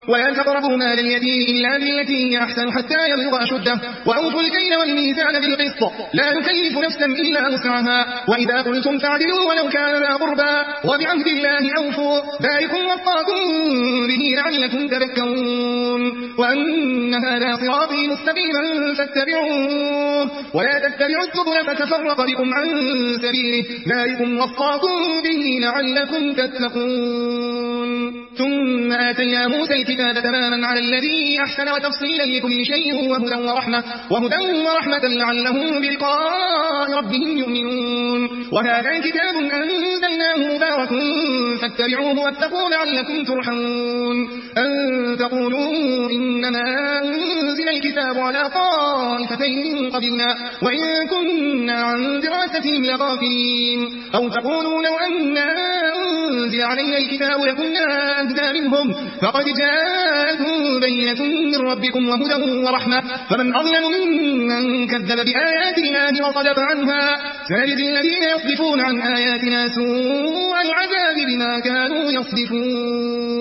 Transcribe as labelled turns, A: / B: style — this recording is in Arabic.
A: ولا تقربوا مال اليتيم إلا بالتي هي أحسن حتى يبلغ أشده وأوفوا الكيل والميزان بالقسط لا نكلف نفسا إلا وسعها وإذا قلتم فاعدلوا ولو كان ذا قربى وبعهد الله أوفوا ذلكم وصاكم به لعلكم تذكرون وأن هذا صراطي مستقيما فاتبعوه ولا تتبعوا السبل فتفرق بكم عن سبيله ذلكم وصاكم به لعلكم تتقون ثم آتينا موسى الكتاب تماما على الذي أحسن وتفصيلا لكل شيء وهدى ورحمة لعلهم بلقاء ربهم يؤمنون وهذا كتاب أنزلناه مبارك فاتبعوه واتقوا لعلكم ترحمون أن تقولوا إنما أنزل الكتاب على طائفتين من قبلنا وإن كنا عن دراستهم لغافلين أو تقولوا لو أنا أنزل علينا الكتاب لكنا أهدى منهم فقد جاءتهم بينة من ربكم وهدى ورحمة فمن أظلم ممن كذب بآيات الله وصدف عنها سنجزي الذين يصدفون عن آياتنا سوء العذاب بما كانوا يصدفون